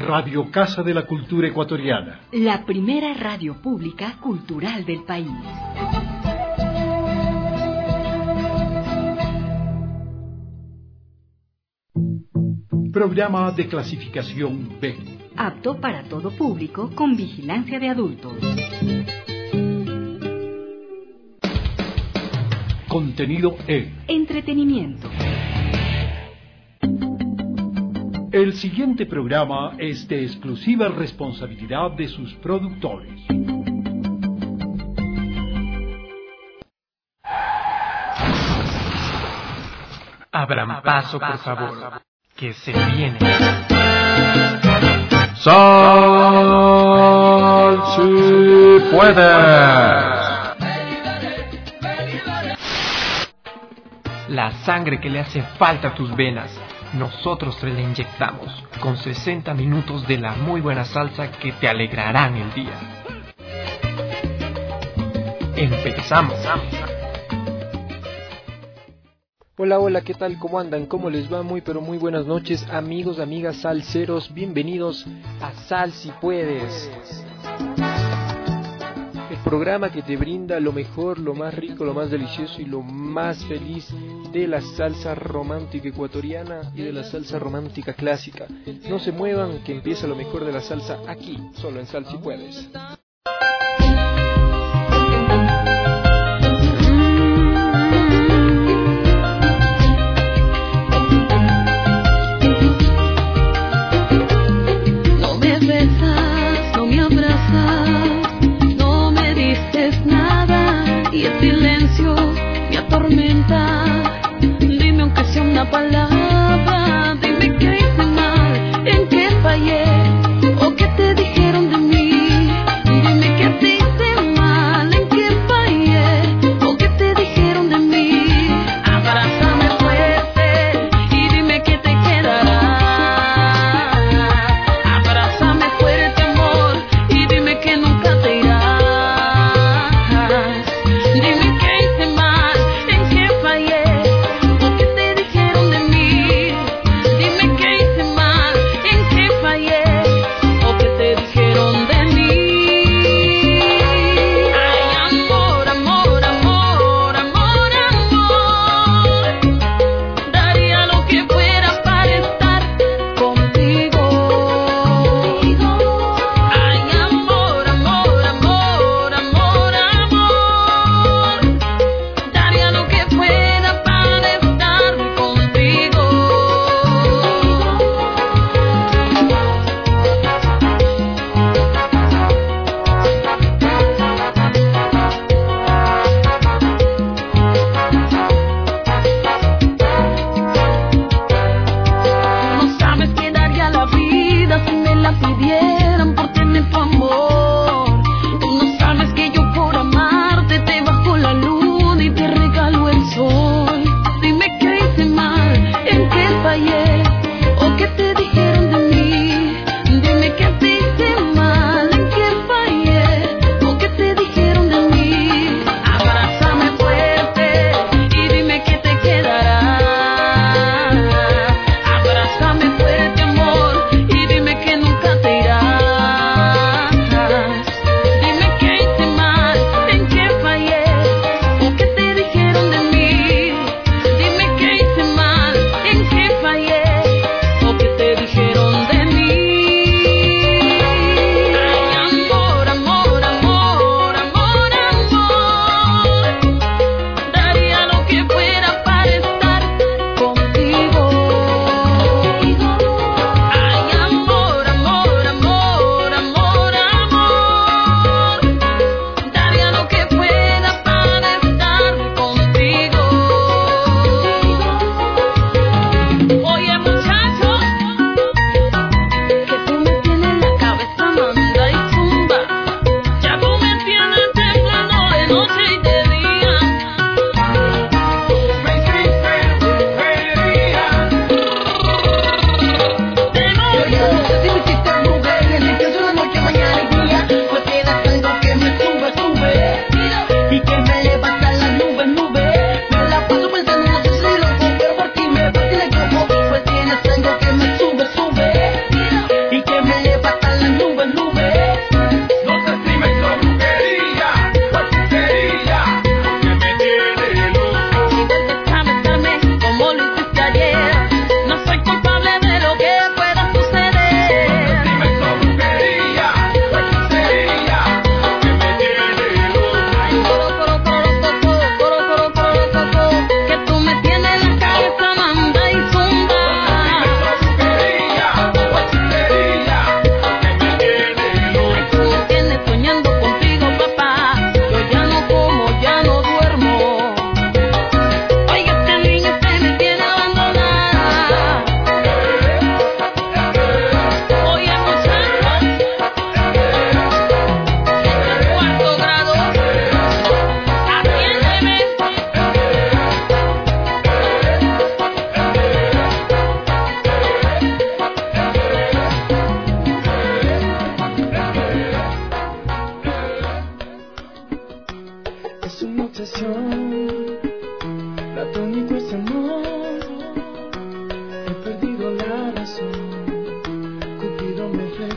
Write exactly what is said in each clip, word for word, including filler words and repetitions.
Radio Casa de la Cultura Ecuatoriana. La primera radio pública cultural del país. Programa de clasificación B. Apto para todo público con vigilancia de adultos. Contenido E. Entretenimiento. El siguiente programa es de exclusiva responsabilidad de sus productores. Abran paso, por favor, que se viene. ¡Sal si puedes! La sangre que le hace falta a tus venas, nosotros te la inyectamos con sesenta minutos de la muy buena salsa que te alegrarán el día. Empezamos. Hola, hola, ¿qué tal? ¿Cómo andan? ¿Cómo les va? Muy, pero muy buenas noches, amigos, amigas salseros. Bienvenidos a Sal Si Puedes. El programa que te brinda lo mejor, lo más rico, lo más delicioso y lo más feliz de la salsa romántica ecuatoriana y de la salsa romántica clásica. No se muevan, que empieza lo mejor de la salsa aquí, solo en Sal Si Puedes. Dime aunque sea una palabra, dime que hice mal, en qué fallé, o qué te dijeron de mí.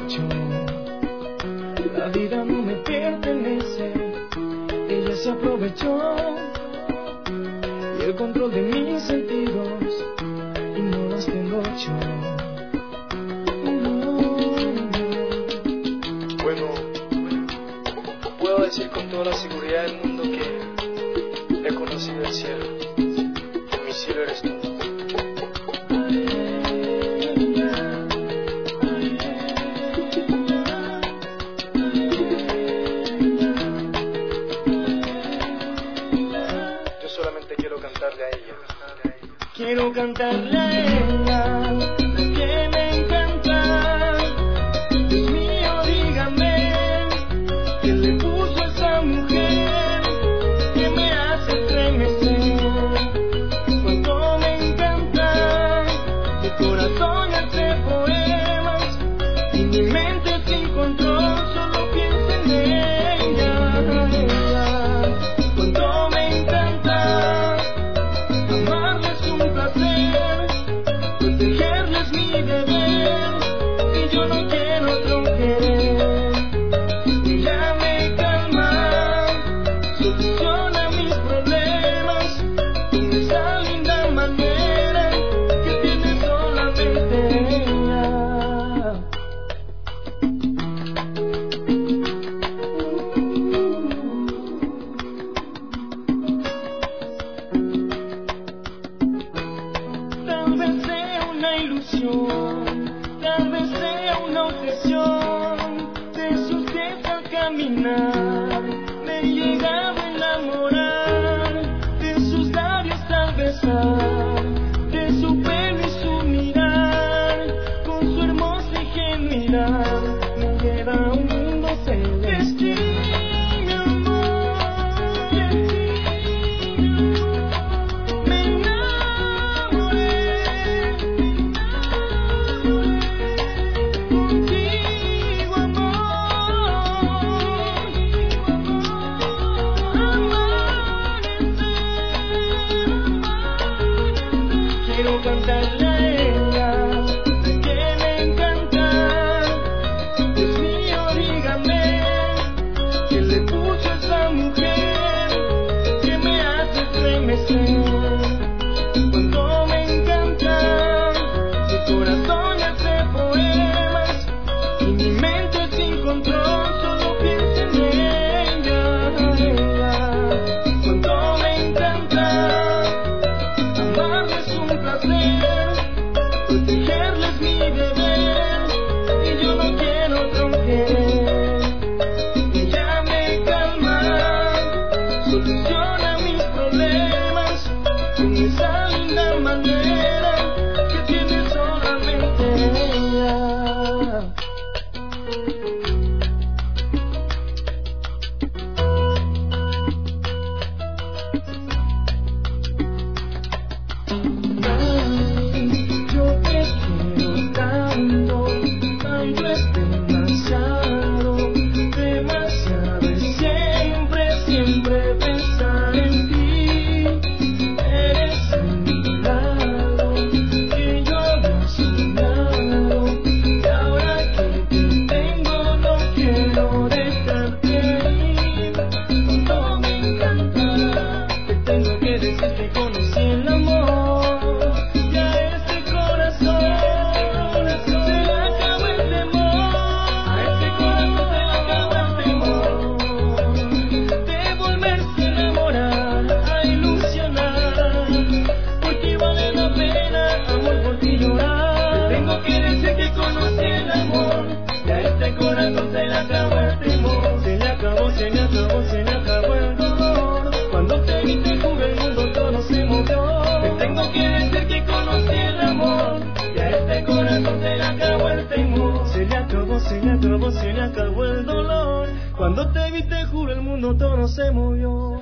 dicho, la vida no me pertenece. Ella se aprovechó y el control de mis sentidos y no los tengo yo. Bueno, puedo decir con toda la seguridad del mundo que he conocido el cielo. Mi cielo eres tú. Yo solamente quiero cantarle a ella. Quiero cantarle a ella, la que me encanta. Dios mío, dígame, ¿quién le puso a esa mujer que me hace estremecer? Cuando me encanta, mi corazón hace poemas y mi mente sin control solo piensa en ella, ella. Cuando me encanta, amarla es un placer, protegerla es mi deber y yo no quiero otro querer. Ella me calma, soluciona mis problemas con esa linda manera que tiene solamente ella. Tal vez sea una ilusión, tal vez sea una obsesión de sus pies al caminar. Me he llegado a enamorar de sus labios al besar, de su pelo y su mirar, con su hermosa ingenuidad me lleva a un mundo celeste. Mi amor, me enamoré, contigo amor, amanecer. Quiero cantarle a ella, la que me encanta. Dios mío, dígame, ¿quién le puso a esa mujer que me hace estremecer? Cuando me encanta, mi corazón hace poemas y mi mente sin control solo piensa en ella, ella. Cuando me encanta, amarla es un placer, protegerla es mi deber y yo no quiero otro querer. Ella me calma, soluciona mis problemas con esa linda manera que tiene solamente ella. Ay, yo te quiero tanto, tanto es demasiado, demasiado es siempre, siempre pensar en ti. Eres el milagro que yo había soñado y ahora que te tengo no quiero dejarte ir. Cuando me encanta, te tengo que decir que conocí el amor y a este corazón se le acabó el temor. A este corazón se le acabó el temor de volverse a enamorar, a ilusionar, porque vale la pena, amor, por ti llorar. Te tengo que decir que conocí el amor y a este corazón se le acabó el temor. Se le acabó, se le acabó, se le acabó el dolor. Cuando te vi te juro el mundo todo se movió. Te tengo que decir que conocí el amor y a este corazón se le acabó el temor. Se le acabó, se le acabó, se le acabó el dolor. Cuando te vi te juro el mundo todo se movió.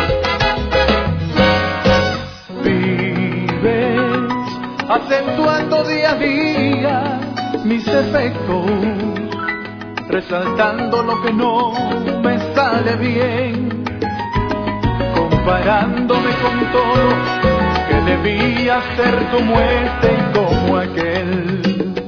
Vives acentúa Viendo día a día mis defectos, resaltando lo que no me sale bien, comparándome con todo que debía ser como este y como aquel.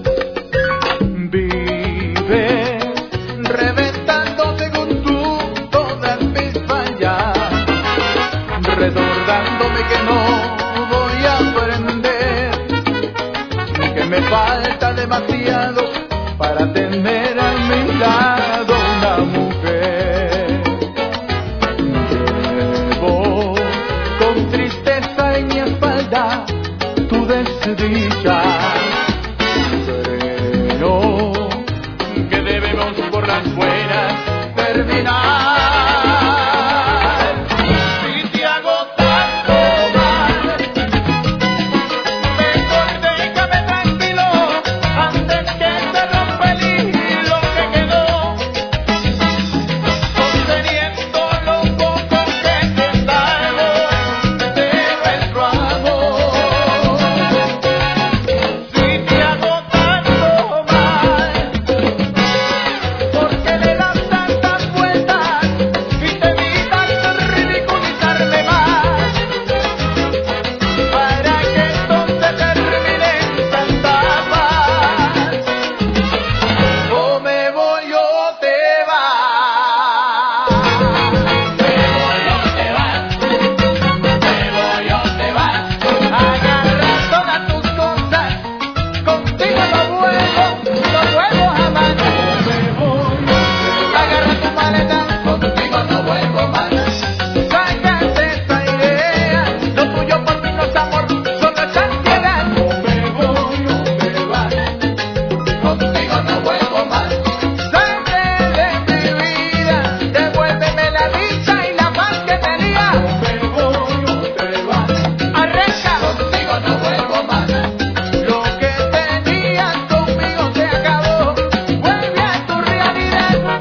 Vive reventándote con tú todas mis fallas, recordándome que no voy a aprender, que me falta demasiado para tener a mi lado una mujer. Llevo con tristeza en mi espalda tu desdicha, creo que debemos por las buenas terminar. Si te hago tanto mal, mejor déjame tranquilo antes que se rompa el hilo que quedó, sosteniendo lo poco que te salvo de nuestro amor. Si te hago tanto mal, porque le das tantas vueltas y te evitas ridiculizarme más, para que entonces termine en tanta paz. O me voy o te vas. Me voy o te vas. Me voy o te vas. Agarra todas tus cosas, contigo no vuelvo, no vuelvo jamás. Me voy, agarra tu maleta, contigo no vuelvo más. Sácate esa idea, lo tuyo por mí no es amor, solo es ansiedad. Me voy o te vas, contigo no vuelvo más. Salte de mi vida, devuélveme la dicha y la paz que tenía. Me voy o te vas, arranca, contigo no vuelvo más. Lo que tenías conmigo se acabó, vuelve a tu realidad.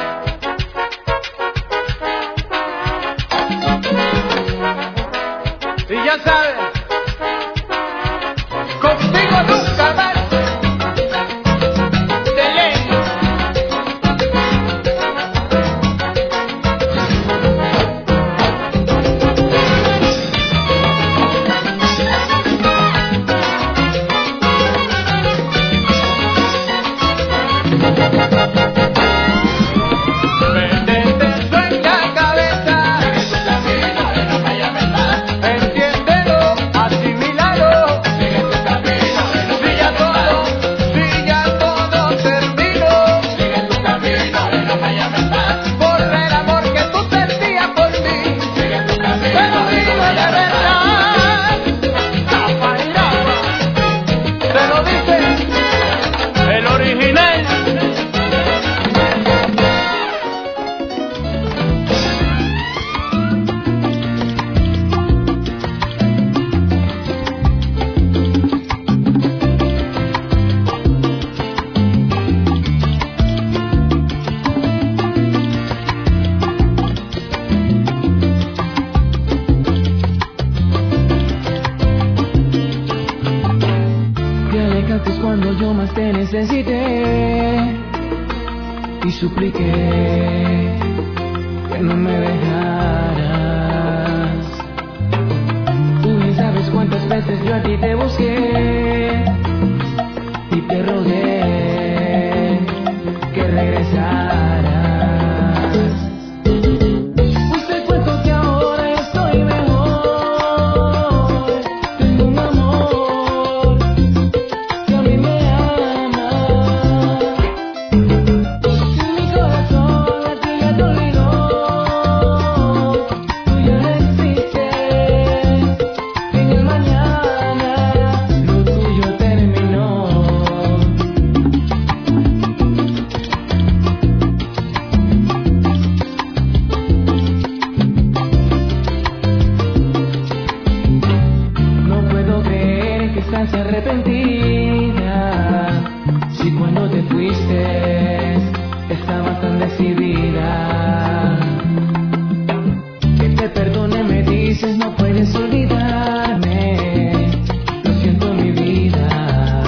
Y ya sabes, contigo nunca más. De ley. Métete eso en la cabeza, entiéndelo, asimílalo. Si ya todo, si ya todo terminó, por el amor que tú sentías por mí, te lo digo de verdad. Te lo dice el original. Te alejaste cuando yo más te necesité y supliqué que no me dejaras. Tú ni sabes cuántas veces yo a ti te busqué y te rogué que regresaras. Pues te cuento que ahora estoy mejor, tengo un amor que a mí me ama. Mi corazón a ti ya te olvidó, tú ya no existes en el mañana, lo tuyo terminó. No puedo creer que estás arrepentida, si cuando te fuiste estabas tan decidida. Que te perdone me dices, no puedes olvidarme, lo siento mi vida.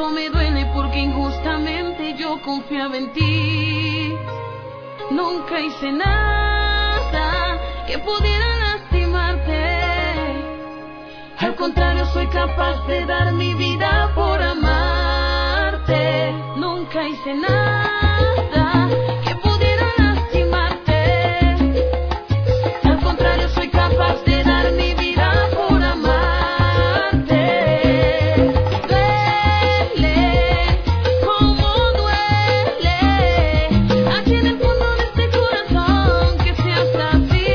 eso me duele porque injustamente yo confiaba en ti. Nunca hice nada que pudiera lastimarte. Al contrario, soy capaz de dar mi vida por amarte. Nunca hice nada que pudiera lastimarte. Al contrario, soy capaz de dar mi vida por amarte. Duele, como duele, aquí en el fondo de este corazón que seas así.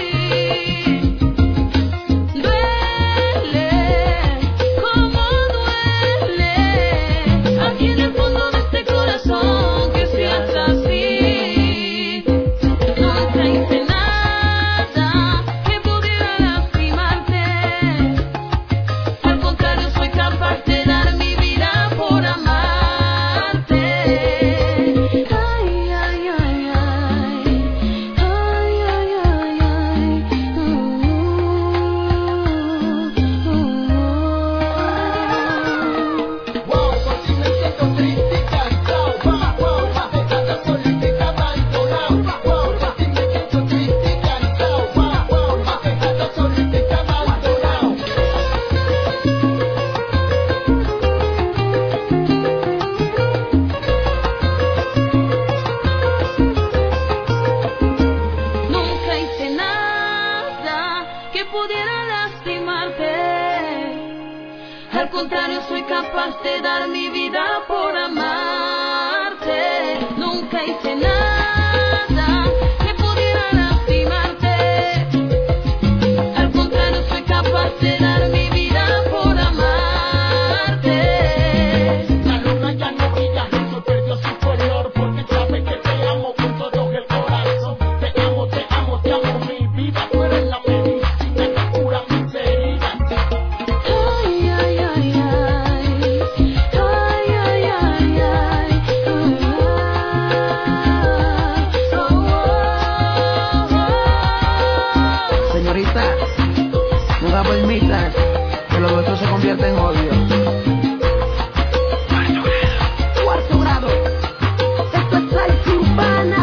Duele, como duele, aquí en el fondo de este corazón que seas así. Nunca hice nada que pudiera lastimarte. Al contrario, soy capaz de dar mi vida por amarte. Ay, ay, ay, ay. Ay, ay, ay, ay. Uh, uh, uh. Wow, por si me siento triste y cansado. Wow, wow, más dejada solita abandonado. Wow, por si me siento triste y cansado. Wow, wow, más dejada solita abandonado. Nunca hice nada que pudiera lastimarte. Al contrario, soy capaz de dar mi vida por amarte. Nunca hice nada que pudiera lastimarte. Al contrario, soy capaz de dar mi vida por amarte. La luna ya no brilla, eso perdió su color. Porque sabe que te amo con todo el corazón. Te amo, te amo, te amo, mi vida. Tú eres la medicina que cura mis heridas. Ay, ay, ay, ay. Ay, ay, ay, ay. Uh, uh, uh. Señorita, nunca permitan que lo vuestro se convierta en odio. Cuarto grado. Esto es salsa urbana.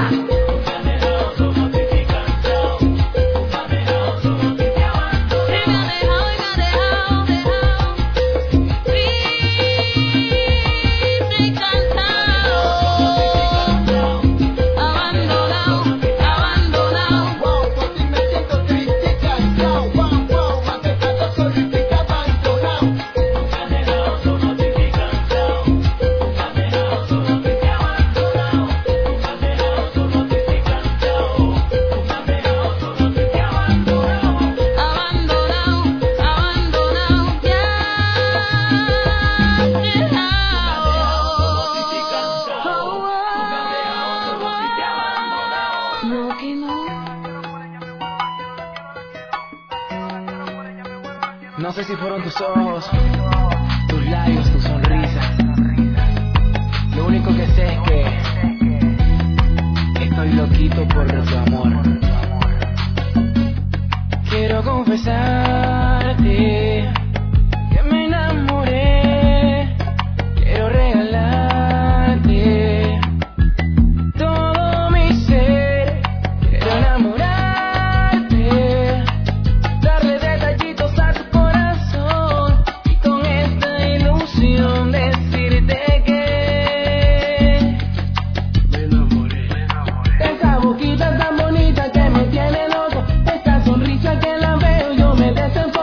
Y me ha dejado, y me ha dejado, dejado triste y cansado. Abandonado, abandonado. Wow, por si me siento triste y cansado. Wow, wow, más dejada solita y abandonado. Nunca he dejado solo de ti cansado. Nunca he dejado solo de ti abandonado. Nunca he dejado solo de ti cansado. Nunca he dejado solo de ti abandonado. Abandonado, abandonado, ya dejado. No, que no. No sé si fueron tus ojos, tus labios, tu sonrisa. Lo único que sé es que estoy loquito por tu amor. Quiero confesarte que me enamoré. Quiero regalarte todo mi ser. Quiero enamorarte, darle detallitos a tu corazón y con esta ilusión decirte que me enamoré. Esa boquita tan bonita que me tiene loco, esa sonrisa que la veo yo me desenfoco.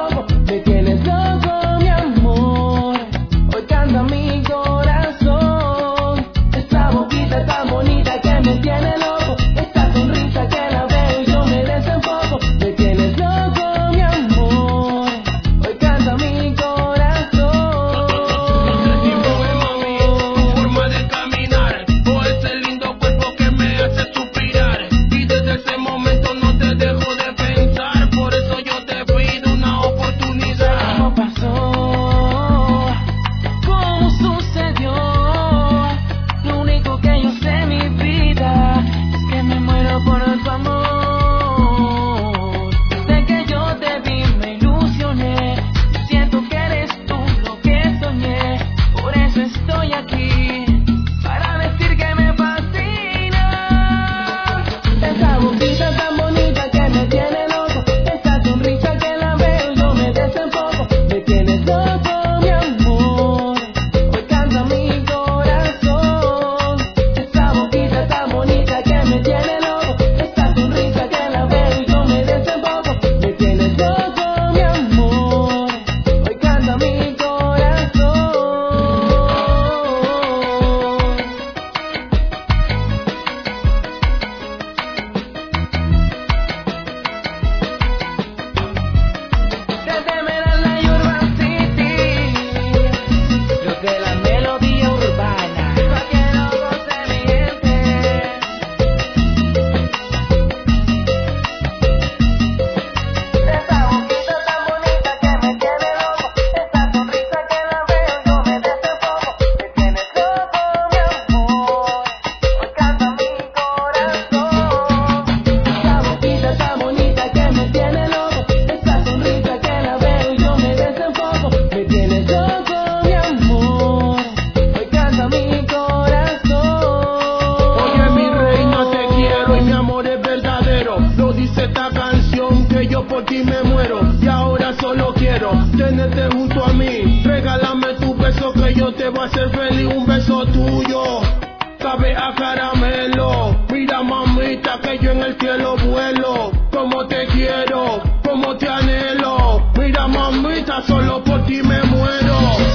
quiero tenerte junto a mí. Regálame tu beso que yo te voy a hacer feliz. Un beso tuyo sabe a caramelo. Mira mamita que yo en el cielo vuelo. Como te quiero, como te anhelo. Mira mamita, solo por ti me muero.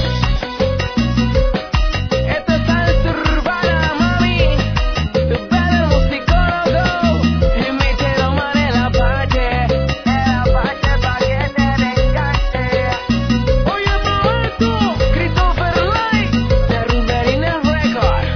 Esto es salsa urbana, mami. Tu padre musicólogo. Y me quiero más en la parte. En la parte pa' que te desgaste. Oye, Roberto, Christopher Light, de Ruberina Record.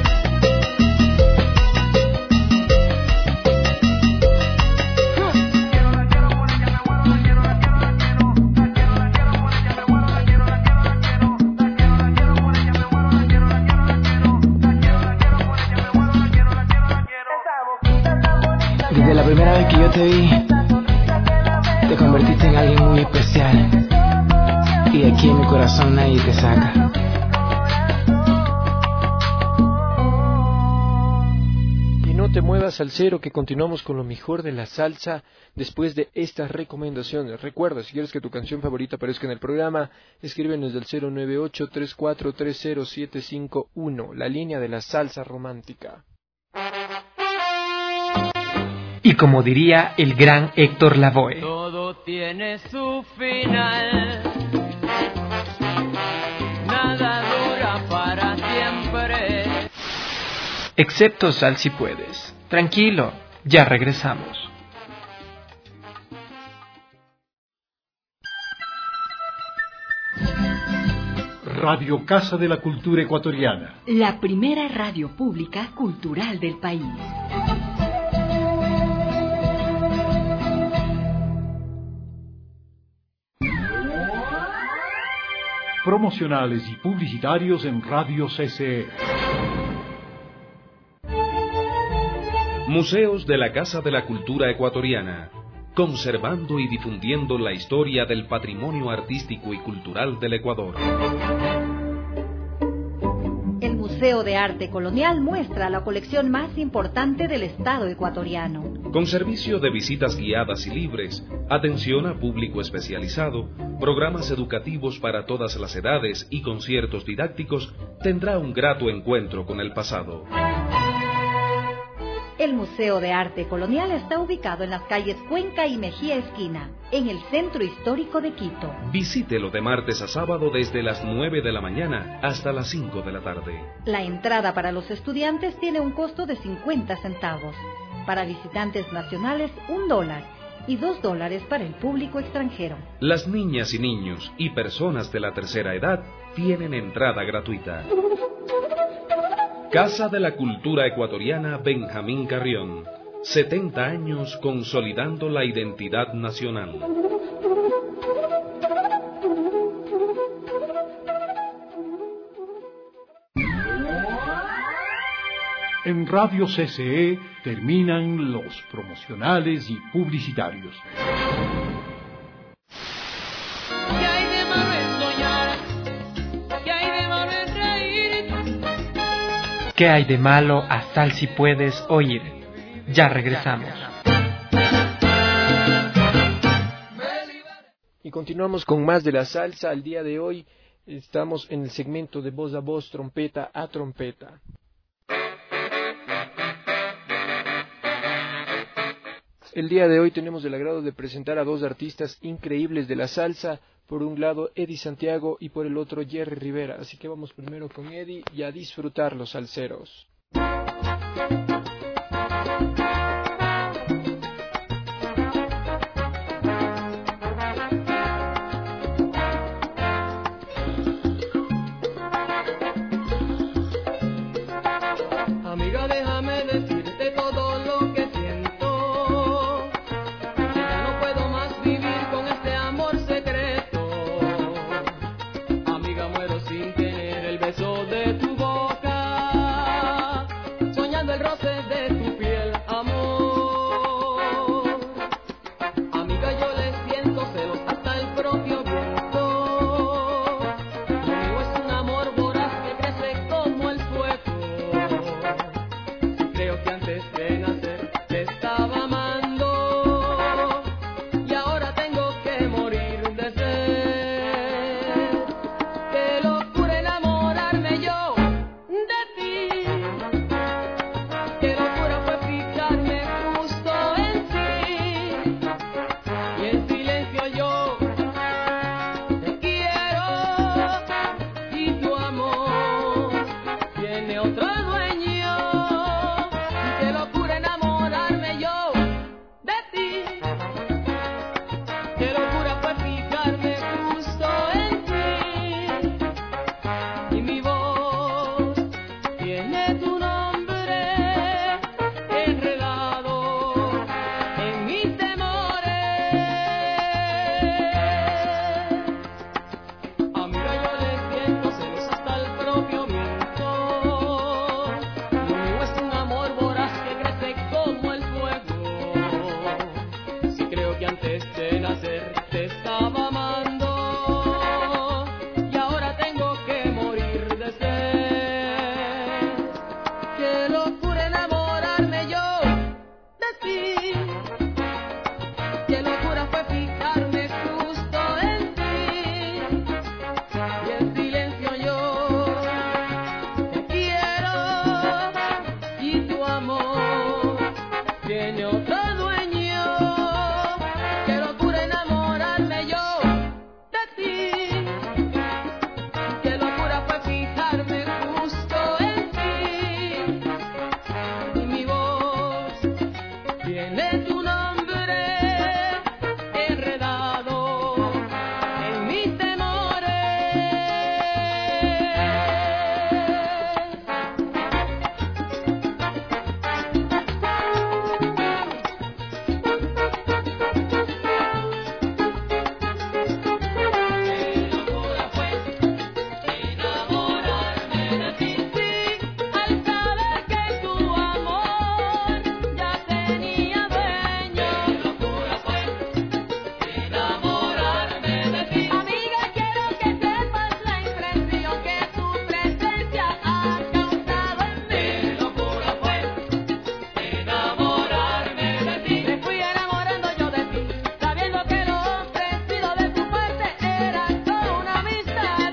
Desde la primera vez que yo te vi, te convertiste en alguien muy especial. Y de aquí en mi corazón nadie te saca. Y no te muevas, salsero, que continuamos con lo mejor de la salsa después de estas recomendaciones. Recuerda, si quieres que tu canción favorita aparezca en el programa, escríbenos del cero nueve ocho, tres cuatro tres cero, siete cinco uno, la línea de la salsa romántica. Y como diría el gran Héctor Lavoe, Todo tiene su final. Nada dura para siempre. excepto Sal si puedes. Tranquilo, ya regresamos. Radio Casa de la Cultura Ecuatoriana. La primera radio pública cultural del país. Promocionales y publicitarios en Radio C C E. Museos de la Casa de la Cultura Ecuatoriana, conservando y difundiendo la historia del patrimonio artístico y cultural del Ecuador. El Museo de Arte Colonial muestra la colección más importante del Estado ecuatoriano. Con servicio de visitas guiadas y libres, atención a público especializado, programas educativos para todas las edades y conciertos didácticos, tendrá un grato encuentro con el pasado. El Museo de Arte Colonial está ubicado en las calles Cuenca y Mejía Esquina, en el centro histórico de Quito. Visítelo de martes a sábado desde las nueve de la mañana hasta las cinco de la tarde. La entrada para los estudiantes tiene un costo de cincuenta centavos. Para visitantes nacionales, un dólar. Y dos dólares para el público extranjero. Las niñas y niños y personas de la tercera edad tienen entrada gratuita. Casa de la Cultura Ecuatoriana Benjamín Carrión. setenta años consolidando la identidad nacional. En Radio C C E terminan los promocionales y publicitarios. ¿Qué hay de malo en soñar? ¿Qué hay de malo en reír? ¿Qué hay de malo a Sal si puedes oír? Ya regresamos. Y continuamos con más de la salsa. Al día de hoy estamos en el segmento de voz a voz, trompeta a trompeta. El día de hoy tenemos el agrado de presentar a dos artistas increíbles de la salsa. Por un lado Eddie Santiago y por el otro Jerry Rivera. Así que vamos primero con Eddie y a disfrutar los salseros. Amiga, déjame decirte todo lo que siento. Que ya no puedo más vivir con este amor secreto. Amiga, muero sin tener el beso de tu boca. Soñando el roce mis temores. Al saber que tu amor ya tenía dueño, qué locura fue enamorarme de ti. Amiga, quiero que sepas la impresión que tu presencia ha causado en mí. Qué locura fue enamorarme de ti. Me fui enamorando yo de ti, sabiendo que lo ofrecido de tu parte era solo una amistad.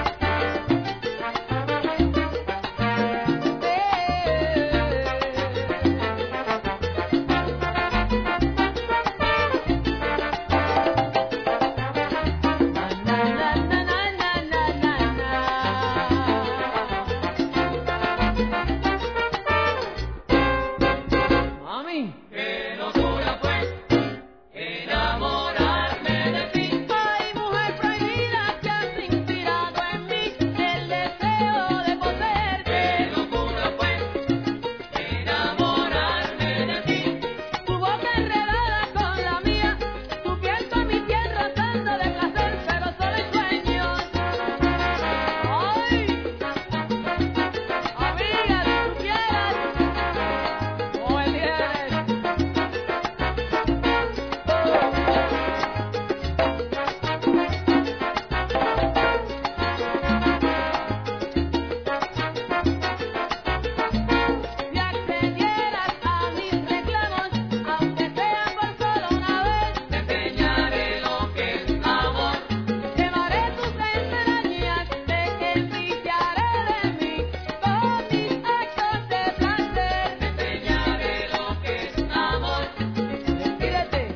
Mami, qué locura fue enamorarme de ti. Ay, mujer prohibida, que has inspirado en mí el deseo de poseerte. Qué locura fue enamorarme de ti. Tu boca enredada con la mía, tu piel con mi piel rozando de placer, pero solo en sueños. Ay, amiga, si supieras cómo me tienes. Si accedieras a mis reclamos, aunque sea por solo una vez, te enseñaré lo que es amor. Quemaré tus entrañas, te enviciaré de mí con mis actos de placer. Te enseñaré lo que es amor. Despídete.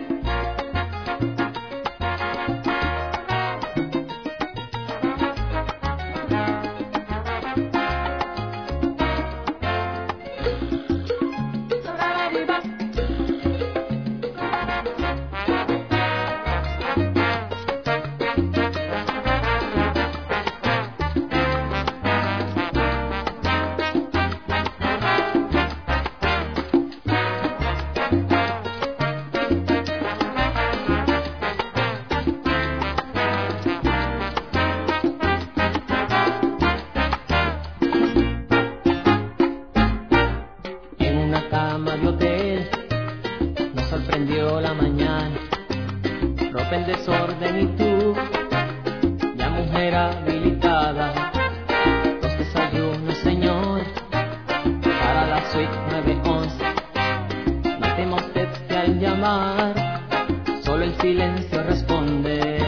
En una cama de hotel nos sorprendió la mañana, ropa en desorden y tú, ya mujer habilitada, los desayunos, señor, para la suite nueve once. No te moleste al llamar, solo el silencio responde.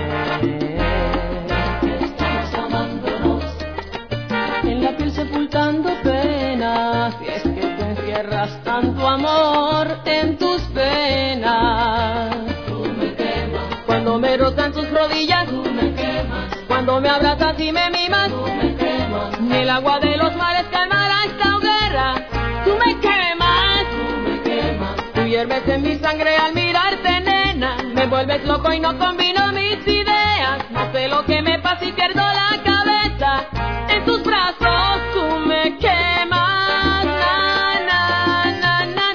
Estamos amándonos, en la piel sepultando penas, y es que tú encierras tanto amor en tus penas. Tú me quemas cuando me rozan tus rodillas, tú me quemas cuando me abrazas y me mimas, tú me quemas. Ni el agua de los mares calmará esta hoguera. Tú me quemas, tú me quemas. Tú hierves en mi sangre al mirarte, nena. Me vuelves loco y no combino mis ideas. No sé lo que me pasa y pierdo la cabeza. En tus brazos tú me quemas, na, na, na, na,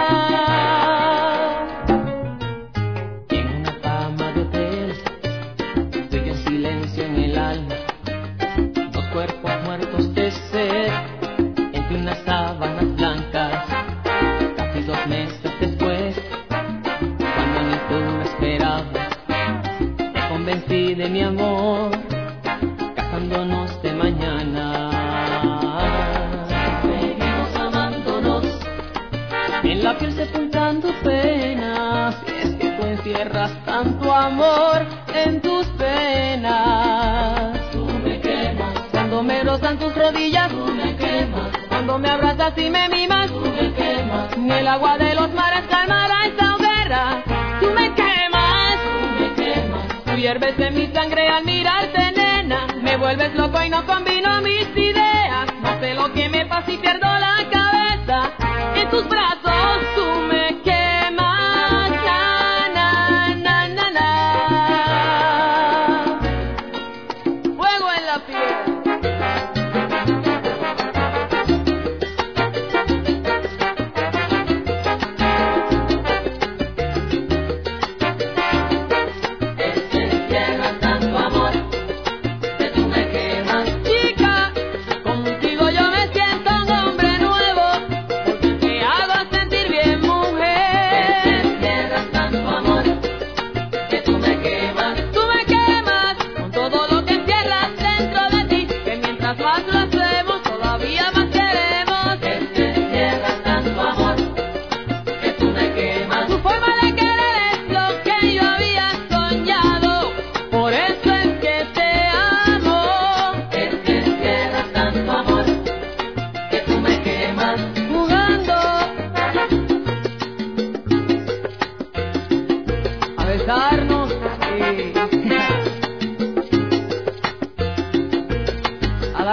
na. Y en una cama de hotel estoy en silencio en el alma, dos cuerpos muertos de sed entre unas sábanas blancas. Casi dos meses después, cuando ni tú lo esperabas, te convencí de mi amor, casándonos de mañana. Seguimos amándonos, en la piel sepultando penas, y es que tú encierras tanto amor en tus penas. Tú me quemas cuando me rozan tus rodillas, tú me quemas cuando me abrazas y me mimas, tú me quemas. Ni el agua de los mares calmará esta hoguera. Tú me quemas, tú me quemas. Tú hierves en mi sangre al mirarte, nena. Me vuelves loco y no combino mis ideas. No sé lo que me pasa y pierdo la cabeza. En tus brazos tú me quemas, na, na, na, na, na.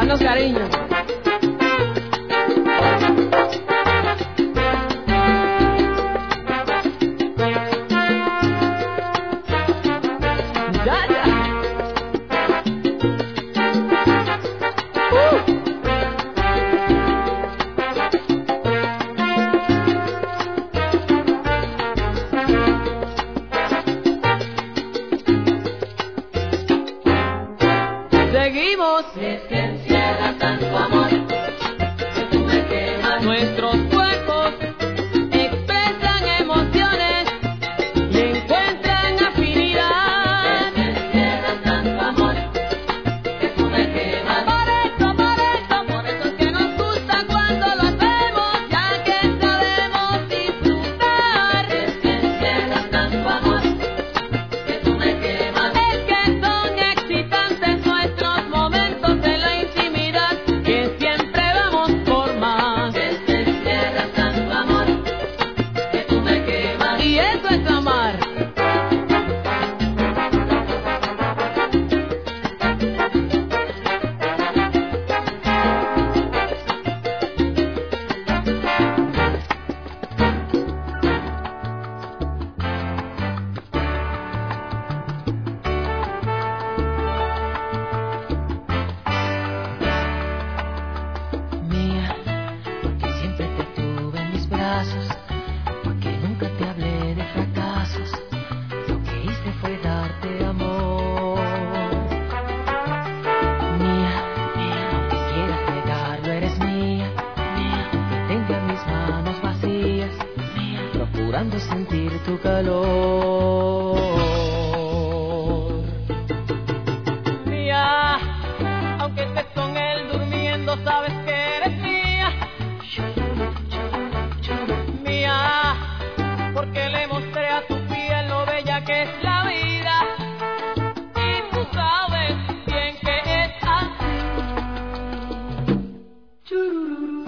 menos cariño. Ya, ya. Seguimos. Es que encierra tanto amor que tú me quemas. Nuestros cuerpos expresan emociones y encuentran afinidad. Es que encierra tanto amor que tú me quemas. Por eso, por eso, por eso es que nos gusta cuando lo hacemos, ya que sabemos disfrutar. Es que encierra tanto amor que tú me quemas. Es que son excitantes nuestros momentos de la intimidad, que siempre vamos por más. Es que encierra tanto amor que tú me quemas. Y eso es amar. Mía, porque siempre te tuve en mis brazos, porque nunca te hablé de fracasos. Lo que hice fue darte amor. Mía, mía, aunque quieras negarlo, eres mía. Mía, aunque tenga mis manos vacías, mía, procurando sentir tu calor. Mía, aunque estés con él durmiendo, sabes que eres mía. Mía, porque le mostré a tu piel lo bella que es la vida. Y tú sabes bien que es así. Churururu.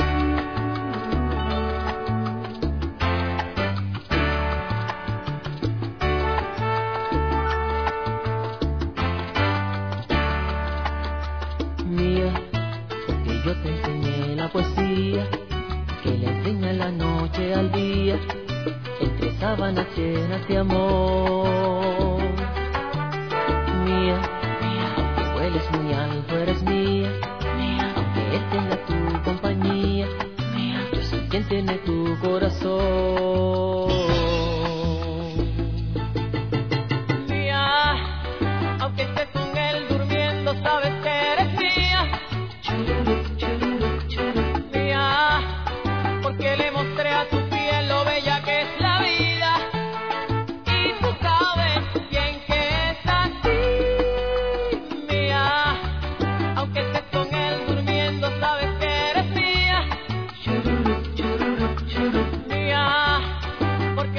Mía, porque yo te enseñé la poesía que le enseña la noche al día, entre sábanas llenas de amor. Mía, mía, aunque hueles muy alto, eres mía. Mía, aunque él tenga tu compañía, mía, yo soy quien tiene tu corazón. Mía, aunque estés con él durmiendo, sabes que eres mía. Mía, porque le mostré a tu piel lo bella que es la vida. Y tú sabes bien que es así. Mía, aunque estés con él durmiendo, sabes que eres mía. Mía,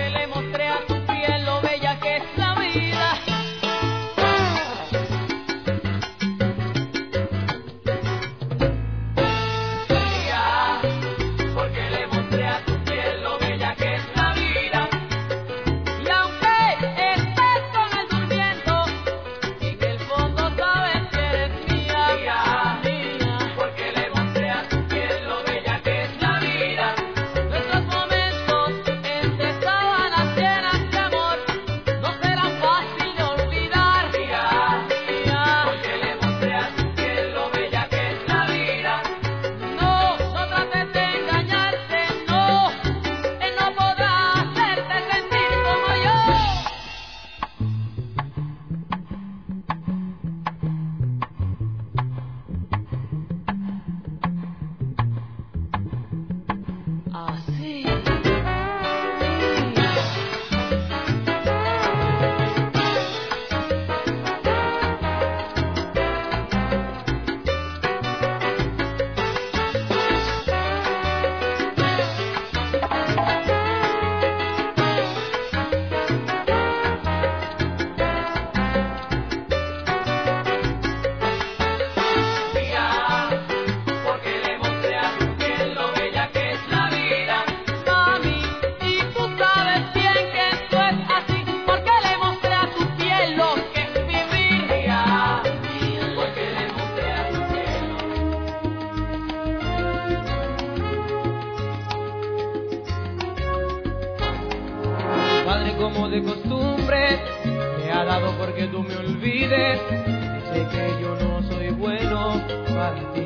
como de costumbre me ha dado porque tú me olvides. Dice que yo no soy bueno para ti.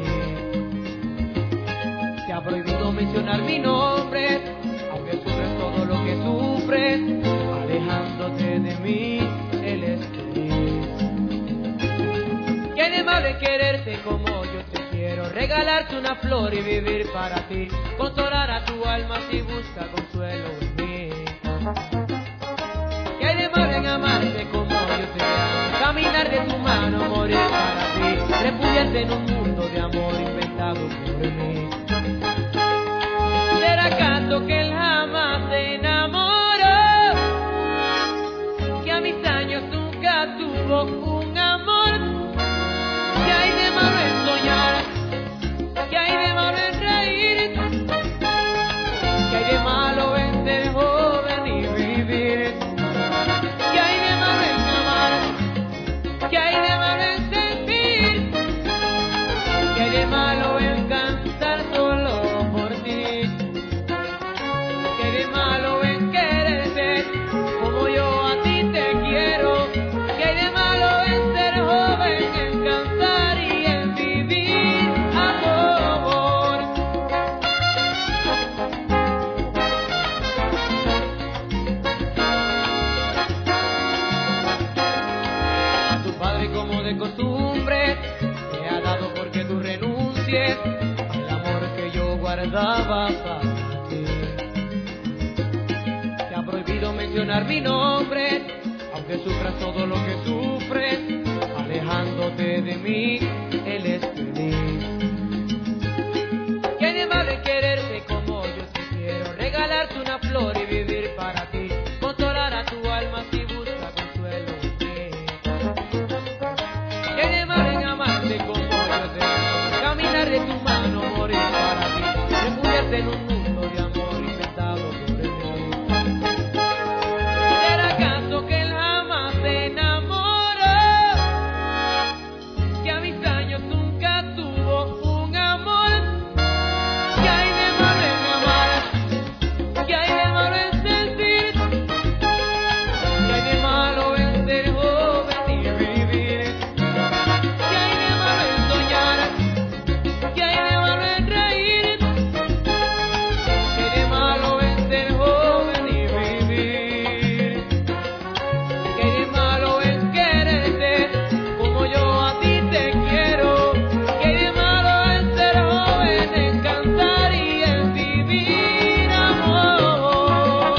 Te ha prohibido mencionar mi nombre, aunque sufres todo lo que sufres, alejándote de mí, él es feliz. ¿Qué de malo es quererte como yo te quiero? Regalarte una flor y vivir para ti, consolar a tu alma si busca consuelo en mí. ¿Qué hay de malo en amarte como yo te amo? Caminar de tu mano, morir para ti, refugiarte en un mundo de amor inventado por mí. ¿Será acaso que él jamás se enamoró? Que a mis años nunca tuvo un amor. ¿Qué hay de malo en soñar? ¿Qué hay de malo en reír? ¿Qué hay de malo en ser joven y vivir? ¿Qué hay de malo en amar? ¿Qué hay de malo en sentir? ¿Qué hay de malo en cantar solo por ti? ¿Qué hay de malo en quererte como yo a ti te quiero? ¿Qué hay de malo en ser joven, en cantar y en vivir amor? A tu padre como de costumbre te ha dado porque tú renuncies al amor que yo guardaba para ti. Te ha prohibido mencionar mi nombre, aunque sufras todo lo que sufres, alejándote de mí, él es feliz. ¿Qué de malo es quererte como yo te quiero? Regalarte una flor y vivir para ti, consolar a tu alma si busca consuelo en ti. ¿Qué de malo en amarte como yo te amo? Caminar de tu mano, morir para ti, refugiarte en un mundo de amor inventado por mí. ¿Será acaso que él jamás se enamoró? Que a mis años nunca tuvo un amor. ¿Qué hay de malo en amar? ¿Qué hay de malo en sentir? ¿Qué hay de malo en ser joven y vivir? ¿Qué hay de malo en soñar? ¿Qué hay de malo en reír? ¿Qué hay de malo en ser joven y vivir? ¿Qué hay de malo en quererte como yo a ti te quiero? ¿Qué hay de malo en ser joven, en cantar y en vivir amor?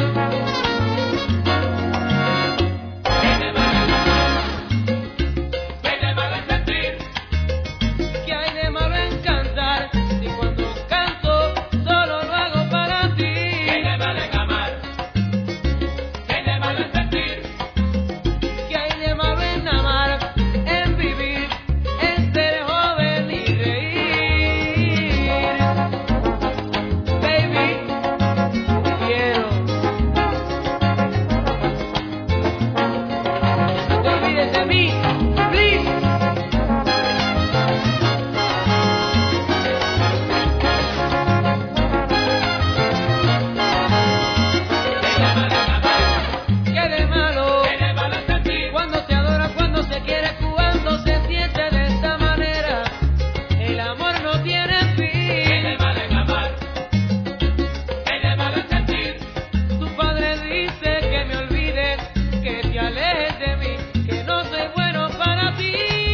¿Qué hay de malo en amar? ¿Qué hay de malo en sentir? ¿Qué hay de malo en cantar? Si cuando canto solo lo hago para ti. ¿Qué hay de malo en amar? ¿Qué hay de malo en sentir? ¿Qué hay de malo en amar? En vivir, en ser joven y reír. Baby, te quiero. No te olvides de mí, please. ¿Qué de malo? ¿Qué de malo en sentir? Cuando se adora, cuando se quiere, cuando se siente de esta manera, el amor no tiene fin. ¿Qué de malo en amar? ¿Qué de malo en sentir? Tu padre dice que me olvides, que te alejes de mí, que no soy bueno para ti.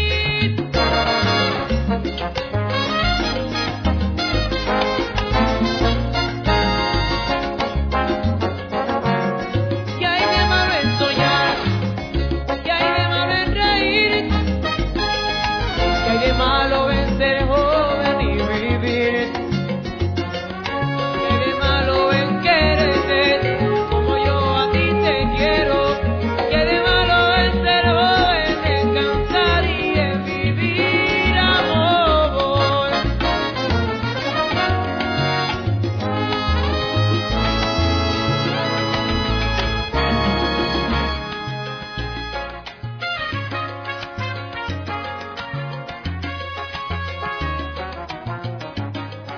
¿Qué hay de malo en soñar? ¿Qué hay de malo en reír? ¿Qué hay de malo en ser joven y vivir? ¿Qué hay de malo en quererte como yo a ti te quiero? ¿Qué hay de malo en ser joven, en cantar y en vivir amor?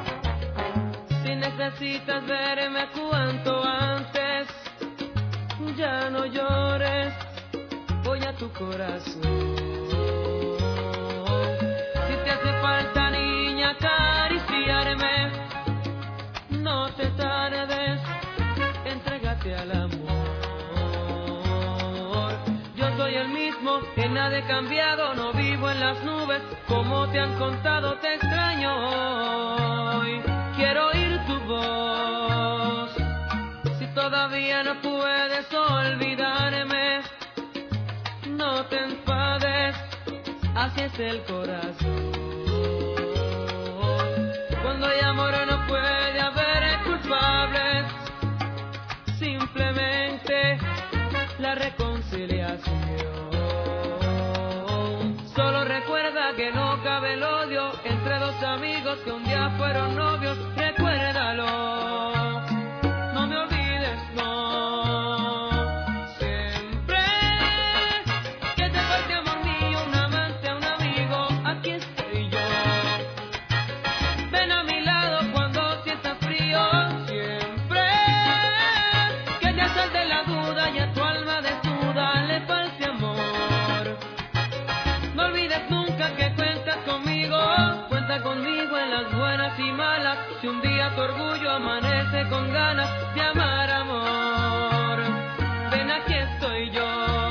Si necesitas verme cuanto antes, ya no llores, voy a tu corazón. Si te hace falta, niña, acariciarme, no te tardes, entrégate al amor. Yo soy el mismo, que nada he cambiado, no vivo en las nubes, como te han contado, te extraño hoy. Quiero oír tu voz, si todavía no puedes olvidarme, no te enfades, así es el corazón. Cuando hay amor no puede haber culpables, simplemente la reconciliación. Solo recuerda que no cabe el odio entre dos amigos que un día fueron novios. Recuérdalo, no me olvides, no. Siempre que te falte amor mío, un amante, un amigo, aquí estoy yo. Ven a mi lado cuando sientas frío. Siempre que te asalte la duda y a tu alma desnuda le falte amor. No olvides nunca que cuentas conmigo, cuenta conmigo en las buenas y malas. Si un día tu orgullo amanece con ganas de amar, amor, ven, aquí estoy yo.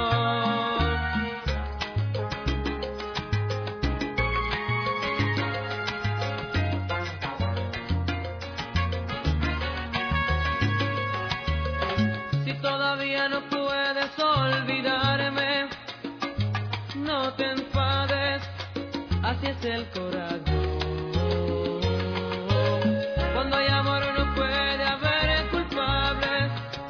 Si todavía no puedes olvidarme, no te enfades, así es el corazón. Cuando hay amor no puede haber culpables,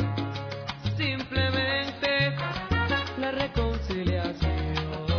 simplemente la reconciliación.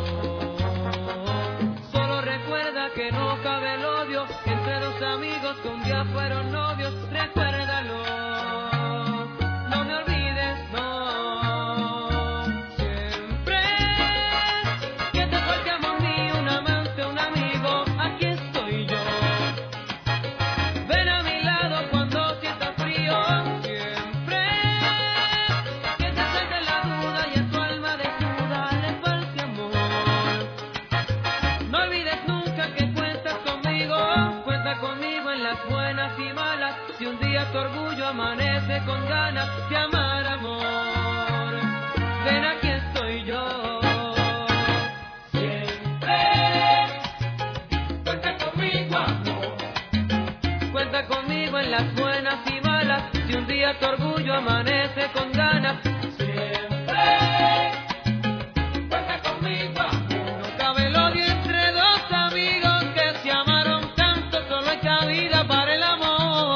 Solo recuerda que no cabe el odio entre dos amigos que un día fueron novios. Recuérdalo, no me olvides, no. Siempre que te falte amor mío, un amante, un amigo, aquí estoy yo. Ven a mi lado cuando sientas frío. Siempre que te asalte la duda y a tu alma desnuda le falte amor. No olvides nunca que cuentas conmigo, cuenta conmigo en las buenas y malas. Si un día tu orgullo amanece con ganas de amar, amor, ven, aquí estoy yo. Siempre cuenta conmigo, amor, cuenta conmigo en las buenas y malas. Si un día tu orgullo amanece con ganas, siempre cuenta conmigo, amor. No cabe el odio entre dos amigos que se amaron tanto, solo hay cabida para el amor.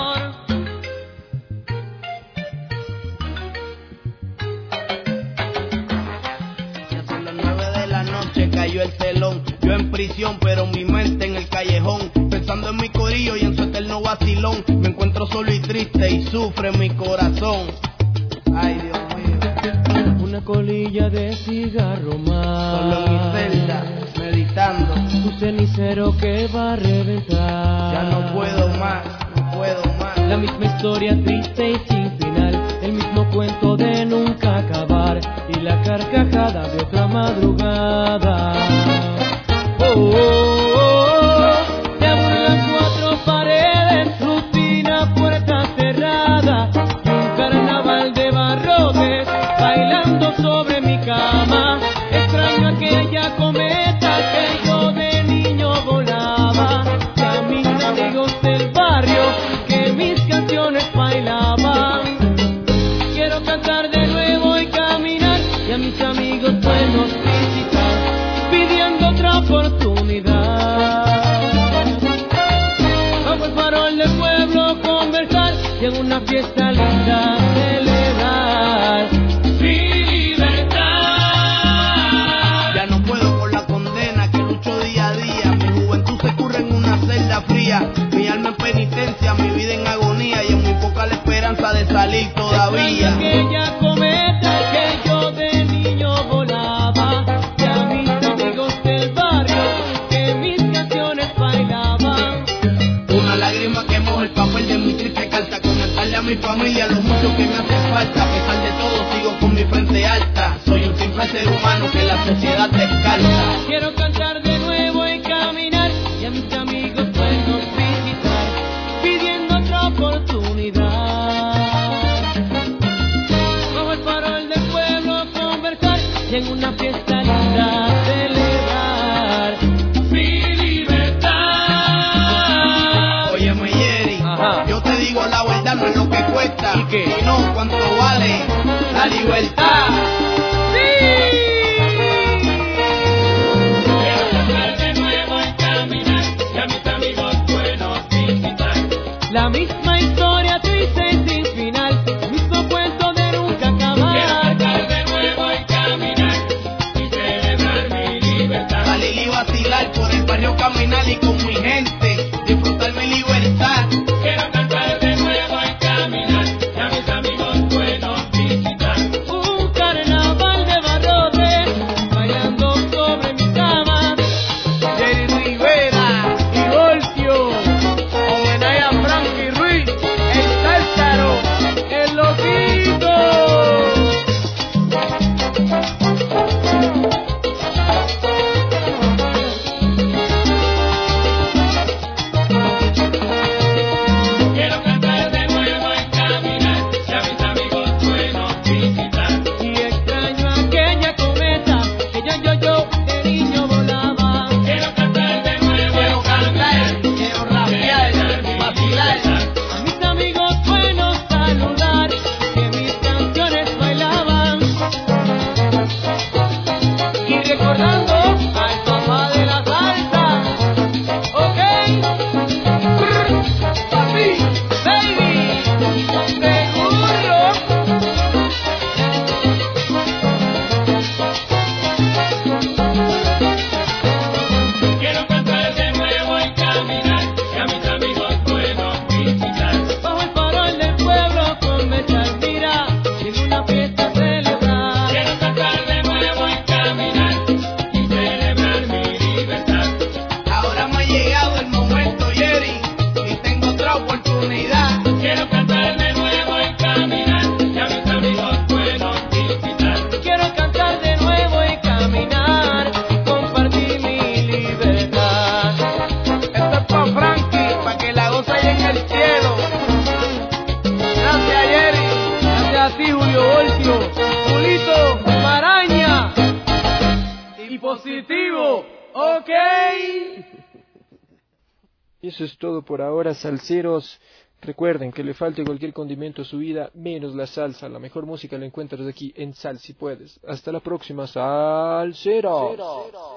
Ya son las nueve de la noche, cayó el telón. Yo en prisión, pero mi mente en el callejón, pensando en mi corillo y en su eterno vacilón. Me encuentro solo y triste y sufre mi corazón. Ay, Dios mío. Una colilla de cigarro más, Solo en mi celda, meditando. tu cenicero que va a reventar. Ya no puedo más, no puedo más. La misma historia triste y sin final, el mismo cuento de nunca acabar y la carcajada de otra madrugada. Oh, oh, oh, te aburren cuatro paredes, rutina, puerta cerrada, y un carnaval de barrotes bailando sobre mi cama. Extraño aquella cometa que yo de niño volaba, y a mis amigos del barrio que mis canciones bailaban. Quiero cantar de nuevo y caminar, y a mis amigos buenos visitar, pidiendo otra oportunidad. Bajo el farol del pueblo conversar y en una fiesta linda celebrar mi libertad. Ya no puedo con la condena que lucho día a día. Mi juventud se curre en una celda fría, mi alma en penitencia, mi vida en agonía, y en muy poca la esperanza de salir todavía. Aquella cometa que yo de niño volaba, y a mis amigos del barrio que mis canciones bailaban. Una lágrima que moja el papel de mi triste carta, comentarle a mi familia lo mucho que me hace falta. A pesar de todo sigo sigo con mi frente alta. Soy un simple ser humano que la sociedad descarta. Quiero cantar de nuevo y caminar y a mis amigos puedo visitar, pidiendo otra oportunidad. Bajo el farol del pueblo conversar y en una fiesta linda celebrar mi libertad. Óyeme, Jerry, yo te digo la verdad, no es lo que cuesta, ¿y qué? Sino cuánto vale la libertad. La misma historia triste y sin final, el mismo cuento de nunca acabar. Quiero cantar de nuevo y caminar y celebrar mi libertad. Salir y vacilar por el barrio, caminar y con mi gente disfrutar mi libertad. Quiero cantar de nuevo y caminar y a mis amigos buenos visitar. Un carnaval de barrotes bailando sobre mi cama. Jerry Rivera y Voltio, homenaje a Frankie Ruiz, el Tártaro, el Loquito. Quiero cantar de nuevo y caminar y a mis amigos buenos visitar. Y extraño aquella cometa que yo, yo, yo de niño volaba. Quiero cantar de nuevo y caminar, quiero rapear, vacilar. a mis amigos buenos saludar, que mis canciones bailaban. Y recordando al papá de la salsa, ok, papi, baby, seguro. Quiero cantar de nuevo y caminar y a mis amigos buenos visitar. Bajo el farol del pueblo conversar, mira, y en una fiesta celebrar. Quiero cantar de nuevo y caminar y celebrar mi libertad. Ahora me ha llegado el momento, Jerry, y tengo otra oportunidad. Quiero cantar de nuevo y caminar y a mis amigos buenos visitar. Quiero cantar de nuevo y caminar y compartir mi libertad. Esto es pa' Frankie, pa' que la goza ahí en el cielo. Gracias, Jerry. Gracias a ti, Julio Voltio, Julito, Maraña y positivo, ok. Y eso es todo por ahora, salseros. Recuerden que le falte cualquier condimento a su vida, menos la salsa. La mejor música la encuentras aquí en Sal Si Puedes. Hasta la próxima, salseros.